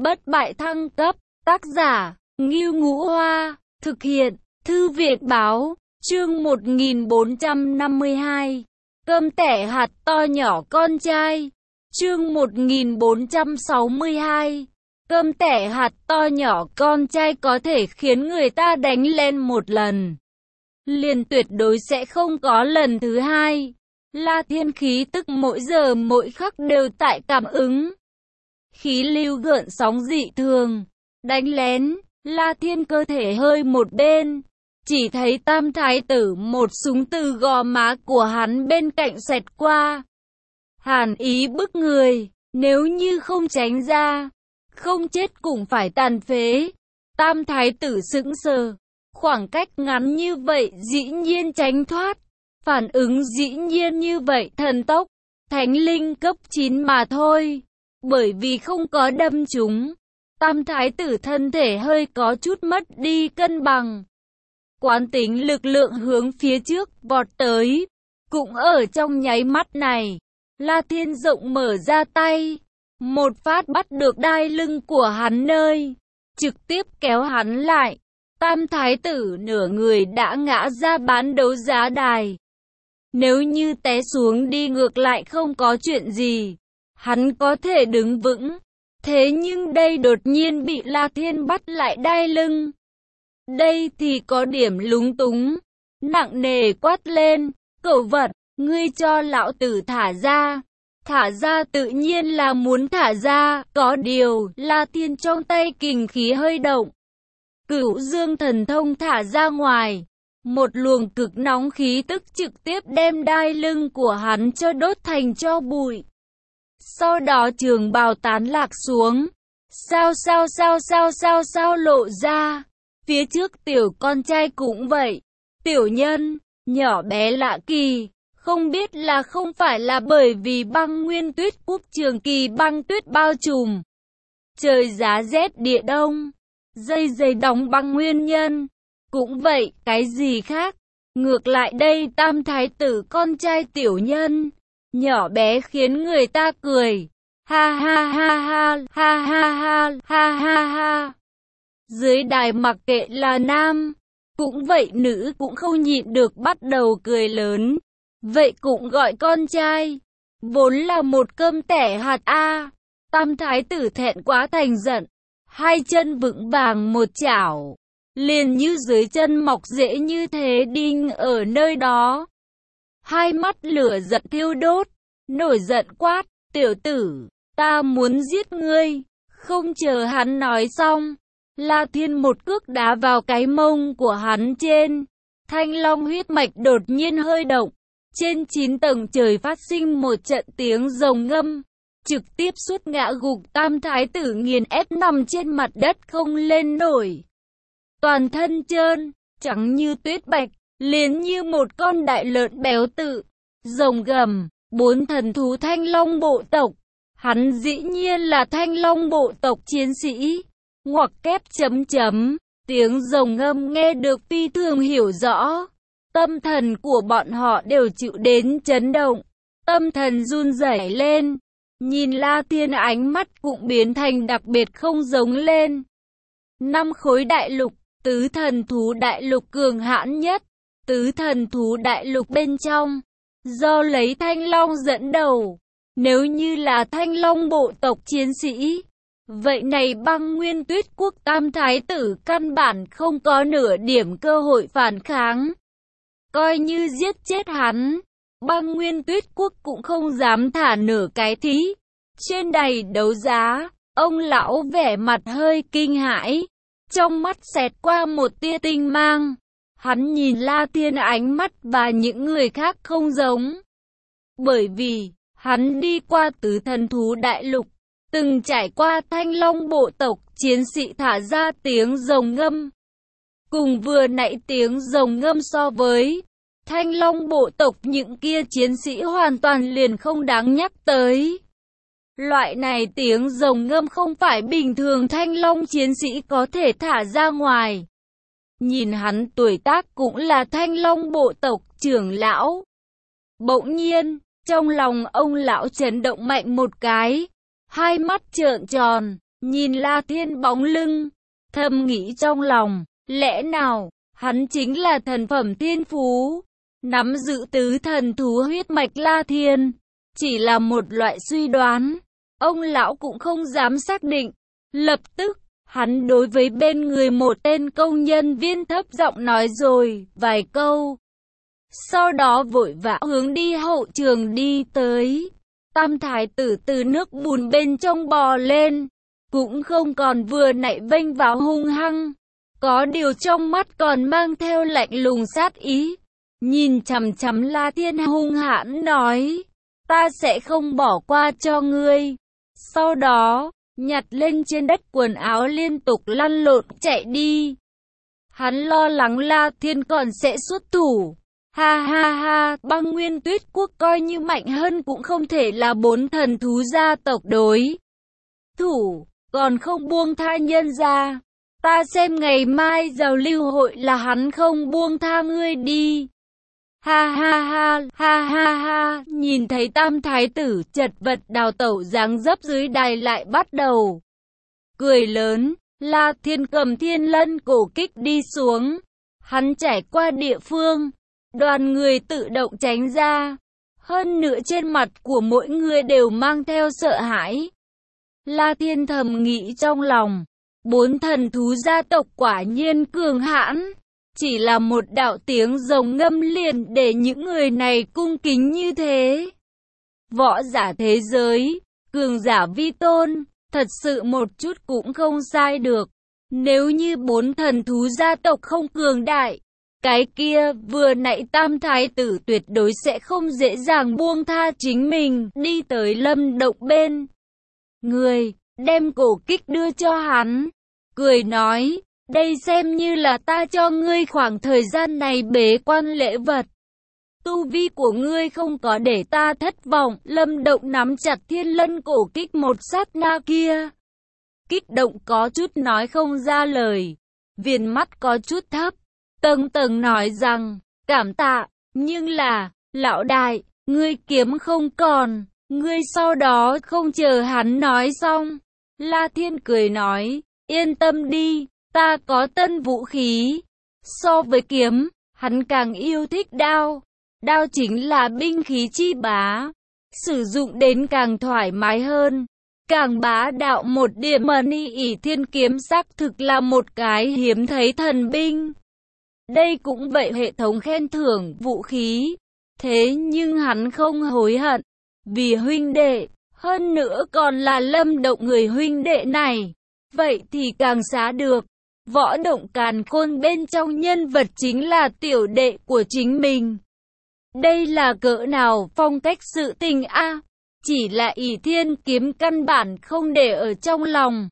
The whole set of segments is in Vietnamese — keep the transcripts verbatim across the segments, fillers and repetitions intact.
Bất bại thăng cấp, tác giả, Ngưu Ngũ Hoa, thực hiện, Thư viện Báo, chương một nghìn bốn trăm năm mươi hai. Cơm tẻ hạt to nhỏ con trai, chương một nghìn bốn trăm sáu mươi hai. Cơm tẻ hạt to nhỏ con trai có thể khiến người ta đánh lên một lần, liền tuyệt đối sẽ không có lần thứ hai. La Thiên khí tức mỗi giờ mỗi khắc đều tại cảm ứng. Khí lưu gợn sóng dị thường, đánh lén, La Thiên cơ thể hơi một bên. Chỉ thấy Tam Thái tử một súng từ gò má của hắn bên cạnh xẹt qua. Hàn ý bức người, nếu như không tránh ra, không chết cũng phải tàn phế. Tam Thái tử sững sờ, khoảng cách ngắn như vậy dĩ nhiên tránh thoát. Phản ứng dĩ nhiên như vậy thần tốc, thánh linh cấp chín mà thôi. Bởi vì không có đâm trúng, Tam Thái tử thân thể hơi có chút mất đi cân bằng. Quán tính lực lượng hướng phía trước vọt tới. Cũng ở trong nháy mắt này, La Thiên rộng mở ra tay, một phát bắt được đai lưng của hắn nơi, trực tiếp kéo hắn lại. Tam Thái tử nửa người đã ngã ra bán đấu giá đài. Nếu như té xuống đi ngược lại không có chuyện gì, hắn có thể đứng vững. Thế nhưng đây đột nhiên bị La Thiên bắt lại đai lưng. Đây thì có điểm lúng túng, nặng nề quát lên, cẩu vật, ngươi cho lão tử thả ra. Thả ra tự nhiên là muốn thả ra, có điều, La Thiên trong tay kình khí hơi động. Cửu dương thần thông thả ra ngoài, một luồng cực nóng khí tức trực tiếp đem đai lưng của hắn cho đốt thành tro bụi. Sau đó trường bào tán lạc xuống, sao sao sao sao sao sao lộ ra. Phía trước tiểu con trai cũng vậy, tiểu nhân, nhỏ bé lạ kỳ, không biết là không phải là bởi vì băng nguyên tuyết quốc trường kỳ băng tuyết bao trùm. Trời giá rét địa đông, dây dày đóng băng nguyên nhân. Cũng vậy, cái gì khác? Ngược lại đây Tam Thái tử con trai tiểu nhân, nhỏ bé khiến người ta cười. Ha ha ha ha, ha ha ha, ha ha ha. Dưới đài mặc kệ là nam, cũng vậy nữ cũng không nhịn được bắt đầu cười lớn. Vậy cũng gọi con trai, vốn là một cơm tẻ hạt a. Tam Thái tử thẹn quá thành giận, hai chân vững vàng một chảo, liền như dưới chân mọc rễ như thế đinh ở nơi đó. Hai mắt lửa giận thiêu đốt, nổi giận quát, tiểu tử, ta muốn giết ngươi. Không chờ hắn nói xong, La Thiên một cước đá vào cái mông của hắn trên. Thanh long huyết mạch đột nhiên hơi động. Trên chín tầng trời phát sinh một trận tiếng rồng ngâm, trực tiếp suốt ngã gục Tam Thái tử nghiền ép nằm trên mặt đất không lên nổi. Toàn thân trơn, trắng như tuyết bạch, liền như một con đại lợn béo tự. Rồng gầm, bốn thần thú thanh long bộ tộc. Hắn dĩ nhiên là thanh long bộ tộc chiến sĩ. Ngoặc kép chấm chấm, tiếng rồng ngâm nghe được phi thường hiểu rõ. Tâm thần của bọn họ đều chịu đến chấn động. Tâm thần run rẩy lên. Nhìn La Thiên ánh mắt cũng biến thành đặc biệt không giống lên. Năm khối đại lục, tứ thần thú đại lục cường hãn nhất. Tứ thần thú đại lục bên trong, do lấy thanh long dẫn đầu. Nếu như là thanh long bộ tộc chiến sĩ, vậy này băng nguyên tuyết quốc Tam Thái tử căn bản không có nửa điểm cơ hội phản kháng. Coi như giết chết hắn, băng nguyên tuyết quốc cũng không dám thả nửa cái thí. Trên đài đấu giá, ông lão vẻ mặt hơi kinh hãi, trong mắt xẹt qua một tia tinh mang. Hắn nhìn La Thiên ánh mắt và những người khác không giống. Bởi vì, hắn đi qua tứ thần thú đại lục, từng trải qua thanh long bộ tộc chiến sĩ thả ra tiếng rồng ngâm. Cùng vừa nãy tiếng rồng ngâm so với thanh long bộ tộc những kia chiến sĩ hoàn toàn liền không đáng nhắc tới. Loại này tiếng rồng ngâm không phải bình thường thanh long chiến sĩ có thể thả ra ngoài. Nhìn hắn tuổi tác cũng là thanh long bộ tộc trưởng lão. Bỗng nhiên, trong lòng ông lão chấn động mạnh một cái, hai mắt trợn tròn, nhìn La Thiên bóng lưng, thầm nghĩ trong lòng, lẽ nào, hắn chính là thần phẩm thiên phú, nắm giữ tứ thần thú huyết mạch La Thiên, chỉ là một loại suy đoán, ông lão cũng không dám xác định. Lập tức, hắn đối với bên người một tên công nhân viên thấp giọng nói rồi vài câu. Sau đó vội vã hướng đi hậu trường đi tới. Tam thái tử từ nước bùn bên trong bò lên, cũng không còn vừa nãy vênh vào hung hăng, có điều trong mắt còn mang theo lạnh lùng sát ý. Nhìn chằm chằm La Thiên hung hãn nói, ta sẽ không bỏ qua cho ngươi. Sau đó, nhặt lên trên đất quần áo liên tục lăn lộn chạy đi. Hắn lo lắng La Thiên còn sẽ xuất thủ. Ha ha ha, Băng Nguyên Tuyết Quốc coi như mạnh hơn cũng không thể là bốn thần thú gia tộc đối thủ, còn không buông tha nhân ra. Ta xem ngày mai giao lưu hội là hắn không buông tha ngươi đi. Ha ha ha, ha ha ha, nhìn thấy tam thái tử chật vật đào tẩu dáng dấp dưới đài lại bắt đầu cười lớn. La Thiên cầm thiên lân cổ kích đi xuống. Hắn trải qua địa phương, đoàn người tự động tránh ra. Hơn nữa trên mặt của mỗi người đều mang theo sợ hãi. La Thiên thầm nghĩ trong lòng, bốn thần thú gia tộc quả nhiên cường hãn. Chỉ là một đạo tiếng rồng ngâm liền để những người này cung kính như thế. Võ giả thế giới, cường giả vi tôn, thật sự một chút cũng không sai được. Nếu như bốn thần thú gia tộc không cường đại, cái kia vừa nãy tam thái tử tuyệt đối sẽ không dễ dàng buông tha chính mình đi tới Lâm Động bên người, đem cổ kích đưa cho hắn, cười nói, đây xem như là ta cho ngươi khoảng thời gian này bế quan lễ vật. Tu vi của ngươi không có để ta thất vọng. Lâm Động nắm chặt thiên lân cổ kích một sát na kia, kích động có chút nói không ra lời, viền mắt có chút thấp, tầng tầng nói rằng, cảm tạ, nhưng là, lão đại, ngươi kiếm không còn, ngươi sau đó không chờ hắn nói xong. La Thiên cười nói, yên tâm đi, ta có tân vũ khí. So với kiếm, hắn càng yêu thích đao. Đao chính là binh khí chi bá, sử dụng đến càng thoải mái hơn, càng bá đạo một điểm. Mà Ni ỷ thiên kiếm xác thực là một cái hiếm thấy thần binh. Đây cũng vậy, hệ thống khen thưởng vũ khí. Thế nhưng hắn không hối hận, vì huynh đệ, hơn nữa còn là Lâm Động người huynh đệ này. Vậy thì càng xá được. Võ Động Càn Khôn bên trong nhân vật chính là tiểu đệ của chính mình. Đây là cỡ nào phong cách sự tình a? À, chỉ là ỷ thiên kiếm căn bản không để ở trong lòng.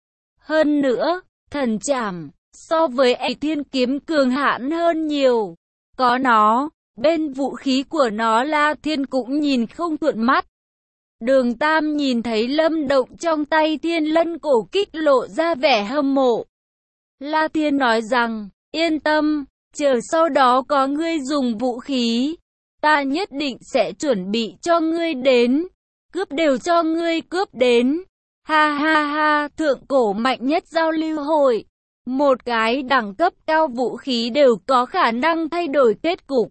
Hơn nữa, thần trảm, so với ỷ thiên kiếm cường hãn hơn nhiều. Có nó, bên vũ khí của nó La Thiên cũng nhìn không thuận mắt. Đường Tam nhìn thấy Lâm Động trong tay thiên lân cổ kích lộ ra vẻ hâm mộ. La Thiên nói rằng, yên tâm, chờ sau đó có ngươi dùng vũ khí, ta nhất định sẽ chuẩn bị cho ngươi đến, cướp đều cho ngươi cướp đến. Ha ha ha, thượng cổ mạnh nhất giao lưu hội, một cái đẳng cấp cao vũ khí đều có khả năng thay đổi kết cục.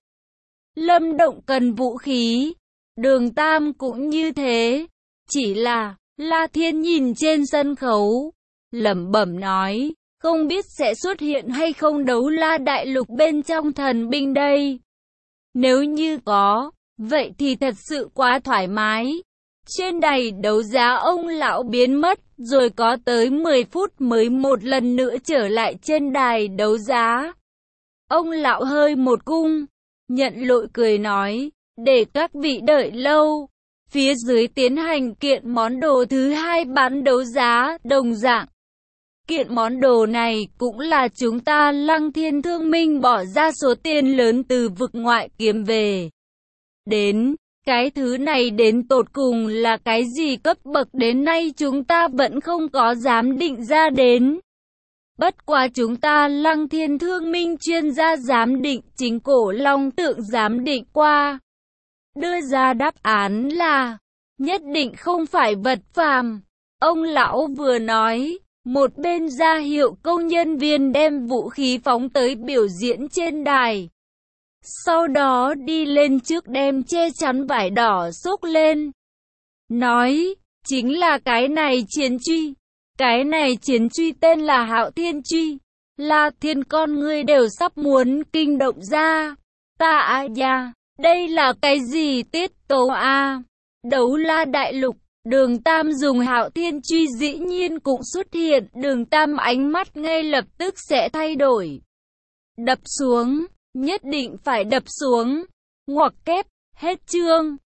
Lâm Động cần vũ khí, Đường Tam cũng như thế, chỉ là La Thiên nhìn trên sân khấu, lẩm bẩm nói, không biết sẽ xuất hiện hay không đấu la đại lục bên trong thần binh đây. Nếu như có, vậy thì thật sự quá thoải mái. Trên đài đấu giá ông lão biến mất, rồi có tới mười phút mới một lần nữa trở lại trên đài đấu giá. Ông lão hơi một cung, nhận lỗi cười nói, để các vị đợi lâu. Phía dưới tiến hành kiện món đồ thứ hai bán đấu giá, đồng dạng. Kiện món đồ này cũng là chúng ta Lăng Thiên Thương Minh bỏ ra số tiền lớn từ vực ngoại kiếm về. Đến, cái thứ này đến tột cùng là cái gì cấp bậc đến nay chúng ta vẫn không có dám định ra đến. Bất quá chúng ta Lăng Thiên Thương Minh chuyên gia giám định chính cổ long tượng giám định qua. Đưa ra đáp án là, nhất định không phải vật phàm. Ông lão vừa nói, một bên ra hiệu công nhân viên đem vũ khí phóng tới biểu diễn trên đài. Sau đó đi lên trước đem che chắn vải đỏ xốc lên. Nói, chính là cái này chiến truy. Cái này chiến truy tên là Hạo Thiên Truy. La Thiên con ngươi đều sắp muốn kinh động ra. Ta à ya, đây là cái gì tiết tấu a? Đấu La đại lục, Đường Tam dùng Hạo Thiên Truy dĩ nhiên cũng xuất hiện. Đường Tam ánh mắt ngay lập tức sẽ thay đổi. Đập xuống, nhất định phải đập xuống. Ngoặc kép, hết chương.